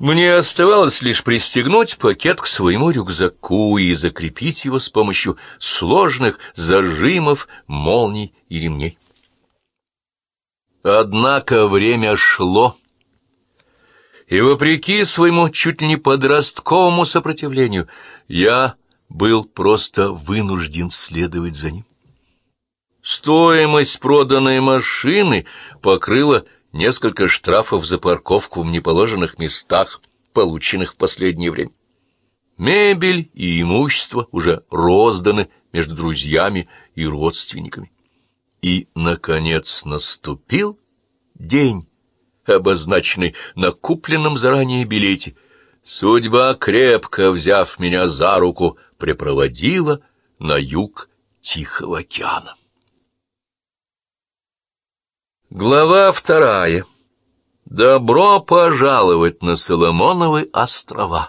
Мне оставалось лишь пристегнуть пакет к своему рюкзаку и закрепить его с помощью сложных зажимов, молний и ремней. Однако время шло, и, вопреки своему чуть ли не подростковому сопротивлению, я был просто вынужден следовать за ним. Стоимость проданной машины покрыла несколько штрафов за парковку в неположенных местах, полученных в последнее время. Мебель и имущество уже розданы между друзьями и родственниками. И, наконец, наступил день, обозначенный на купленном заранее билете. Судьба, крепко взяв меня за руку, припроводила на юг Тихого океана. Глава 2. Добро пожаловать на Соломоновы острова.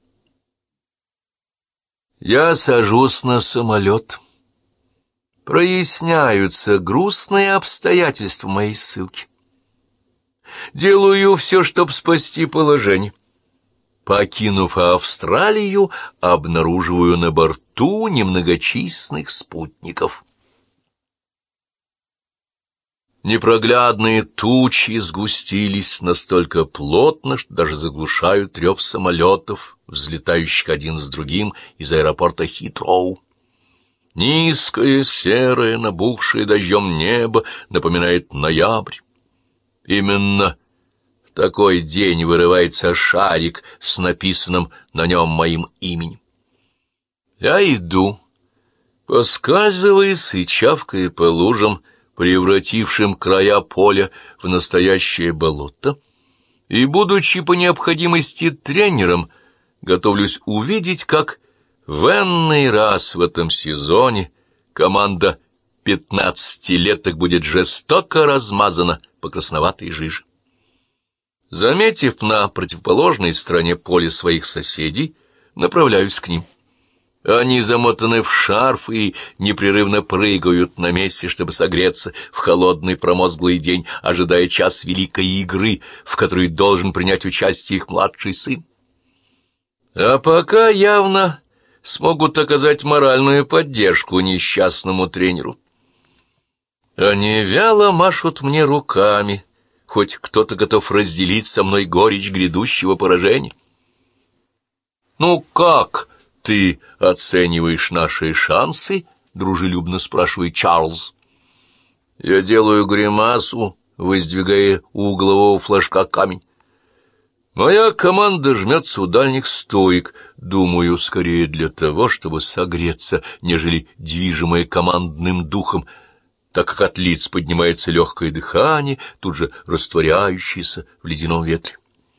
Я сажусь на самолет. Проясняются грустные обстоятельства моей ссылки. Делаю все, чтобы спасти положение. Покинув Австралию, обнаруживаю на борту немногочисленных спутников. Непроглядные тучи сгустились настолько плотно, что даже заглушают рев самолетов, взлетающих один с другим из аэропорта Хитроу. Низкое, серое, набухшее дождем небо напоминает ноябрь. Именно в такой день вырывается шарик с написанным на нем моим именем. Я иду, поскальзываясь и чавкая по лужам, превратившим края поля в настоящее болото, и, будучи по необходимости тренером, готовлюсь увидеть, как в энный раз в этом сезоне команда 15-леток будет жестоко размазана по красноватой жиже. Заметив на противоположной стороне поля своих соседей, направляюсь к ним. Они замотаны в шарф и непрерывно прыгают на месте, чтобы согреться в холодный промозглый день, ожидая час великой игры, в которой должен принять участие их младший сын. А пока явно смогут оказать моральную поддержку несчастному тренеру. Они вяло машут мне руками, хоть кто-то готов разделить со мной горечь грядущего поражения. «Ну как ты оцениваешь наши шансы?» — дружелюбно спрашивает Чарльз. Я делаю гримасу, воздвигая у углового флажка камень. Моя команда жмется у дальних стоек, думаю, скорее для того, чтобы согреться, нежели движимая командным духом, так как от лиц поднимается легкое дыхание, тут же растворяющееся в ледяном ветре.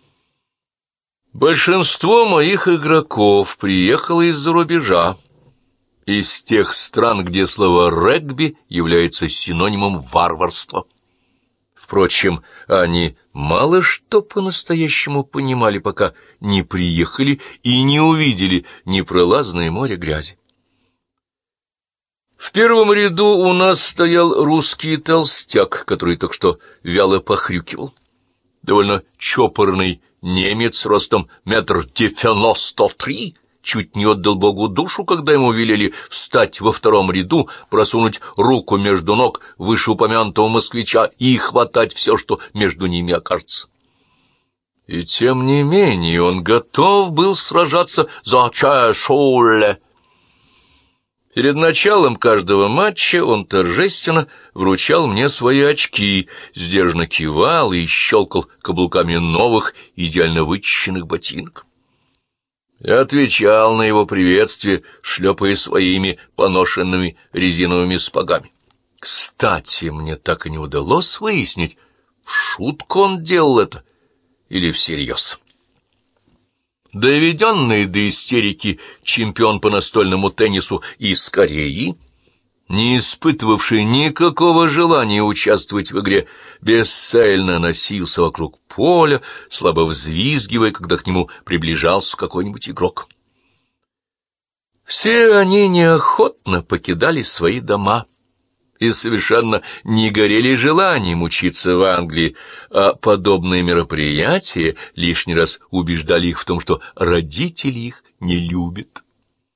Большинство моих игроков приехало из-за рубежа, из тех стран, где слово «регби» является синонимом варварства. Впрочем, они мало что по-настоящему понимали, пока не приехали и не увидели непролазное море грязи. В первом ряду у нас стоял русский толстяк, который только что вяло похрюкивал. Довольно чопорный немец ростом 1,93 м чуть не отдал Богу душу, когда ему велели встать во втором ряду, просунуть руку между ног вышеупомянутого москвича и хватать все, что между ними окажется. И тем не менее он готов был сражаться за Чешуле. Перед началом каждого матча он торжественно вручал мне свои очки, сдержанно кивал и щелкал каблуками новых, идеально вычищенных ботинок. Я отвечал на его приветствие, шлепая своими поношенными резиновыми сапогами. Кстати, мне так и не удалось выяснить, в шутку он делал это или всерьез. Доведенный до истерики чемпион по настольному теннису из Кореи, не испытывавший никакого желания участвовать в игре, бесцельно носился вокруг поля, слабо взвизгивая, когда к нему приближался какой-нибудь игрок. Все они неохотно покидали свои дома и совершенно не горели желанием учиться в Англии, а подобные мероприятия лишний раз убеждали их в том, что родители их не любят.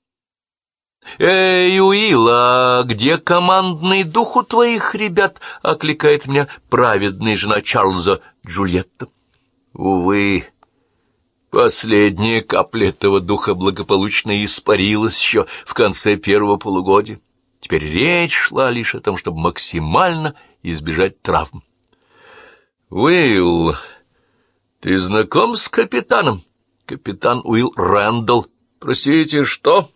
«Эй, Уилл, а где командный дух у твоих ребят?» — окликает меня праведная жена Чарльза Джульетта. Увы, последняя капля этого духа благополучно испарилась еще в конце первого полугодия. Теперь речь шла лишь о том, чтобы максимально избежать травм. «Уилл, ты знаком с капитаном?» «Капитан Уилл Рэндалл». «Простите, что?»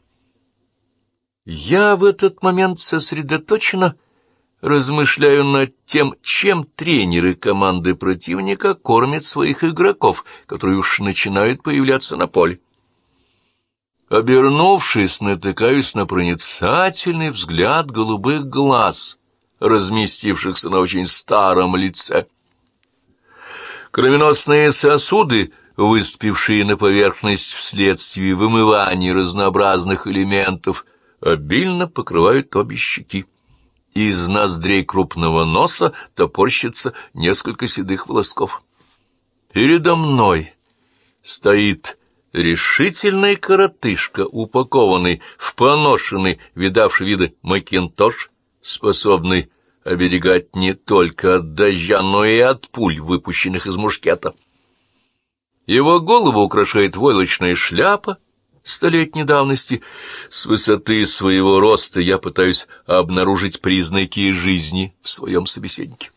Я в этот момент сосредоточенно размышляю над тем, чем тренеры команды противника кормят своих игроков, которые уж начинают появляться на поле. Обернувшись, натыкаюсь на проницательный взгляд голубых глаз, разместившихся на очень старом лице. Кровеносные сосуды, выступившие на поверхность вследствие вымывания разнообразных элементов, обильно покрывают обе щеки. Из ноздрей крупного носа топорщится несколько седых волосков. Передо мной стоит решительный коротышка, упакованный в поношенный, видавший виды макинтош, способный оберегать не только от дождя, но и от пуль, выпущенных из мушкета. Его голову украшает войлочная шляпа столетней давности. С высоты своего роста я пытаюсь обнаружить признаки жизни в своем собеседнике.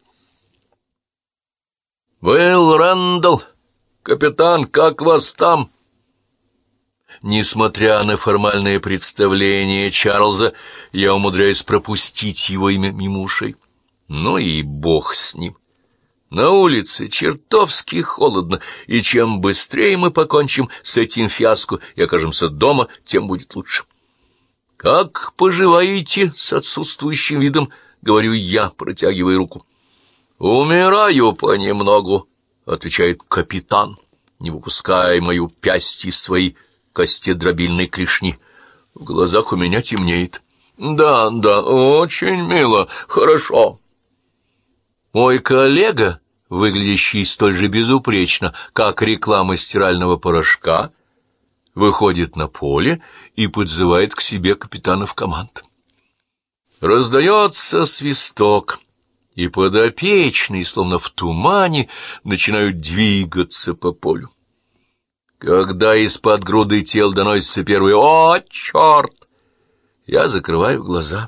«Уилл Рэндалл, капитан, как вас там?» Несмотря на формальное представление Чарльза, я умудряюсь пропустить его имя мимо ушей. Ну и бог с ним. На улице чертовски холодно, и чем быстрее мы покончим с этим фиаско и окажемся дома, тем будет лучше. «Как поживаете?» — с отсутствующим видом говорю я, протягивая руку. «Умираю понемногу», — отвечает капитан, не выпуская мою пясть из своей костедробильной клешни. В глазах у меня темнеет. «Да, очень мило, хорошо». Мой коллега, выглядящий столь же безупречно, как реклама стирального порошка, выходит на поле и подзывает к себе капитанов команд. Раздается свисток, и подопечные, словно в тумане, начинают двигаться по полю. Когда из-под груды тел доносится первый «О, черт!», я закрываю глаза.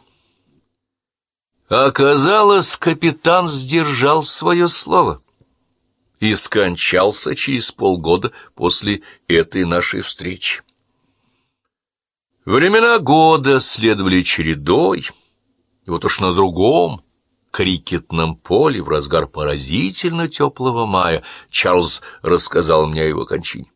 Оказалось, капитан сдержал свое слово и скончался через полгода после этой нашей встречи. Времена года следовали чередой, и вот уж на другом крикетном поле в разгар поразительно теплого мая Чарльз рассказал мне о его кончине.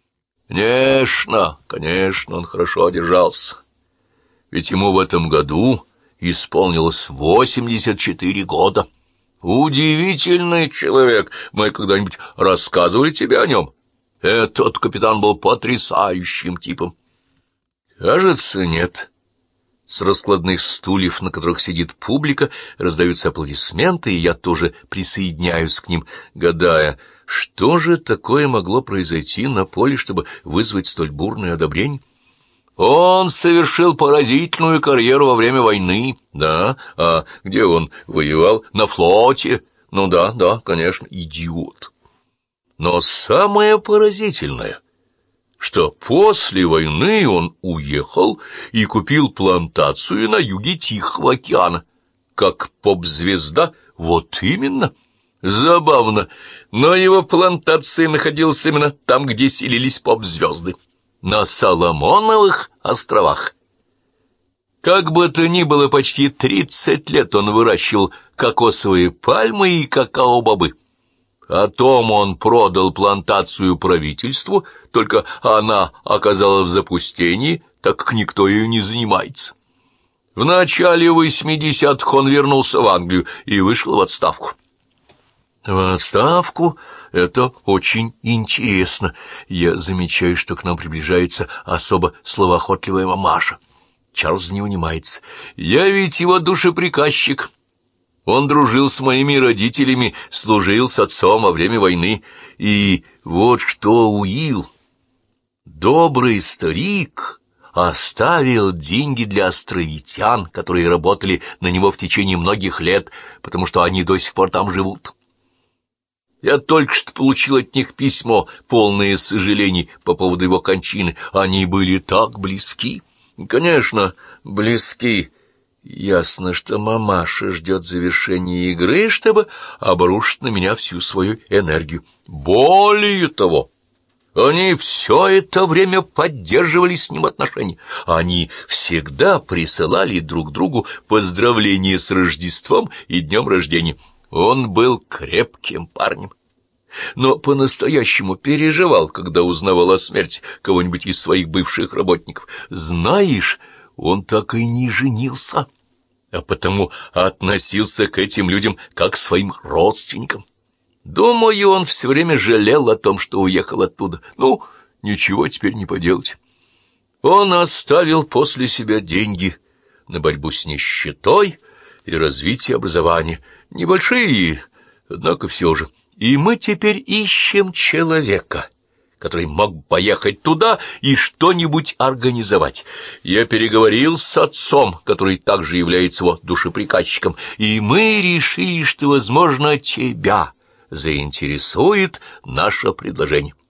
Конечно, он хорошо держался, ведь ему в этом году исполнилось 84 года. Удивительный человек. Мы когда-нибудь рассказывали тебе о нем? Этот капитан был потрясающим типом. Кажется, нет. С раскладных стульев, на которых сидит публика, раздаются аплодисменты, и я тоже присоединяюсь к ним, гадая, что же такое могло произойти на поле, чтобы вызвать столь бурное одобрение. Он совершил поразительную карьеру во время войны. Да, а где он воевал? На флоте. Ну да, конечно, идиот. Но самое поразительное, что после войны он уехал и купил плантацию на юге Тихого океана. Как поп-звезда, вот именно. Забавно, но его плантация находилась именно там, где селились поп-звезды. На Соломоновых островах. Как бы то ни было, почти 30 лет он выращивал кокосовые пальмы и какао-бобы. Потом он продал плантацию правительству, только она оказалась в запустении, так как никто ею не занимается. В начале 80-х он вернулся в Англию и вышел в отставку. В отставку? Это очень интересно. Я замечаю, что к нам приближается особо словоохотливая мамаша. Чарльз не унимается. Я ведь его душеприказчик. Он дружил с моими родителями, служил с отцом во время войны. И вот что, Уилл, добрый старик оставил деньги для островитян, которые работали на него в течение многих лет, потому что они до сих пор там живут. Я только что получил от них письмо, полное сожалений по поводу его кончины. Они были так близки. Конечно, близки. Ясно, что мамаша ждет завершения игры, чтобы обрушить на меня всю свою энергию. Более того, они все это время поддерживали с ним отношения. Они всегда присылали друг другу поздравления с Рождеством и днем рождения. Он был крепким парнем, но по-настоящему переживал, когда узнавал о смерти кого-нибудь из своих бывших работников. Знаешь, он так и не женился, а потому относился к этим людям как к своим родственникам. Думаю, он все время жалел о том, что уехал оттуда. Ну, ничего теперь не поделать. Он оставил после себя деньги на борьбу с нищетой и развитие образования. Небольшие, однако все же. И мы теперь ищем человека, который мог бы поехать туда и что-нибудь организовать. Я переговорил с отцом, который также является его душеприказчиком, и мы решили, что, возможно, тебя заинтересует наше предложение.